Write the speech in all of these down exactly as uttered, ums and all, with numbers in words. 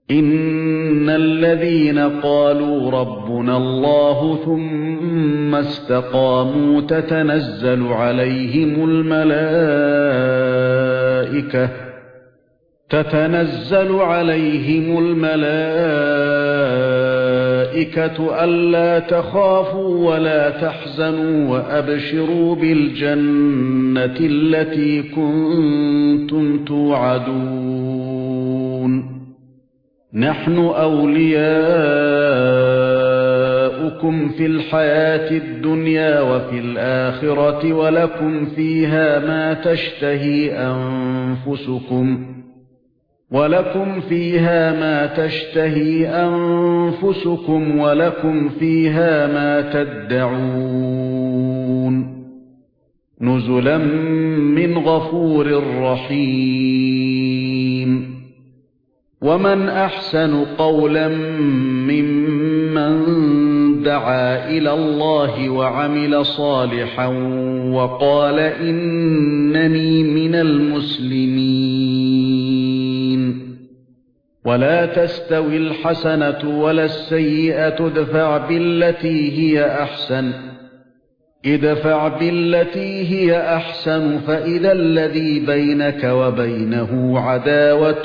إِنَّ الَّذِينَ قَالُوا رَبُّنَا اللَّهُ ثُمَّ اسْتَقَامُوا تَتَنَزَّلُ عَلَيْهِمُ الْمَلَائِكَةُ تَتَنَزَّلُ عَلَيْهِمُ الْمَلَائِكَةُ أَلَّا تَخَافُوا وَلَا تَحْزَنُوا وَأَبْشِرُوا بِالْجَنَّةِ الَّتِي كُنتُمْ تُوعَدُونَ نَحْنُ أَوْلِيَاؤُكُمْ فِي الْحَيَاةِ الدُّنْيَا وَفِي الْآخِرَةِ وَلَكُمْ فِيهَا مَا تَشْتَهِي أَنفُسُكُمْ وَلَكُمْ فِيهَا مَا تَشْتَهِي أَنفُسُكُمْ وَلَكُمْ فِيهَا مَا تَدَّعُونَ نُزُلًا مِنْ غَفُورٍ رَحِيمٍ وَمَنْ أَحْسَنُ قَوْلًا مِّمَّنْ دَعَا إِلَى اللَّهِ وَعَمِلَ صَالِحًا وَقَالَ إِنَّنِي مِنَ الْمُسْلِمِينَ وَلَا تَسْتَوِي الْحَسَنَةُ وَلَا السَّيِّئَةُ ادْفَعْ بِالَّتِي هِيَ أَحْسَنُ ادْفَعْ بِالَّتِي هِيَ أَحْسَنُ فَإِذَا الَّذِي بَيْنَكَ وَبَيْنَهُ عَدَاوَةٌ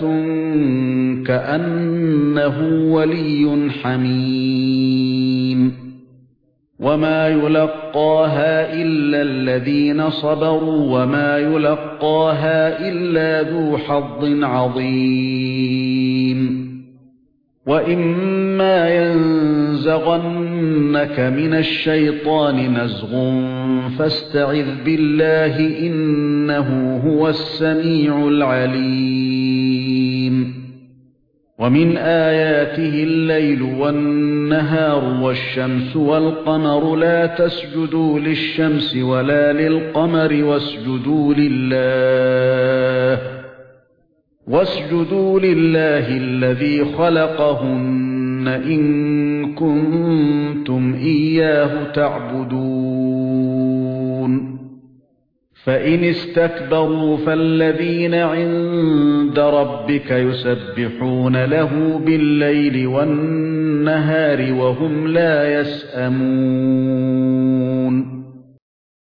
كَأَنَّهُ وَلِيٌّ حَمِيمٌ وَمَا يُلَقَّاهَا إِلَّا الَّذِينَ صَبَرُوا وَمَا يُلَقَّاهَا إِلَّا ذُو حَظٍّ عَظِيمٍ وَإِمَّا يَنزَغَنَّكَ مِنَ الشَّيْطَانِ نَزْغٌ فَاسْتَعِذْ بِاللَّهِ إِنَّهُ هُوَ السَّمِيعُ الْعَلِيمُ وَمِنْ آيَاتِهِ اللَّيْلُ وَالنَّهَارُ وَالشَّمْسُ وَالْقَمَرُ لَا تَسْجُدُوا لِلشَّمْسِ وَلَا لِلْقَمَرِ وَاسْجُدُوا لِلَّهِ وَاسْجُدُوا لِلَّهِ الَّذِي خَلَقَهُنَّ إِن كُنتُمْ إِيَّاهُ تَعْبُدُونَ فَإِنِ اسْتَكْبَرُوا فَالَّذِينَ عِندَ رَبِّكَ يُسَبِّحُونَ لَهُ بِاللَّيْلِ وَالنَّهَارِ وَهُمْ لَا يَسْأَمُونَ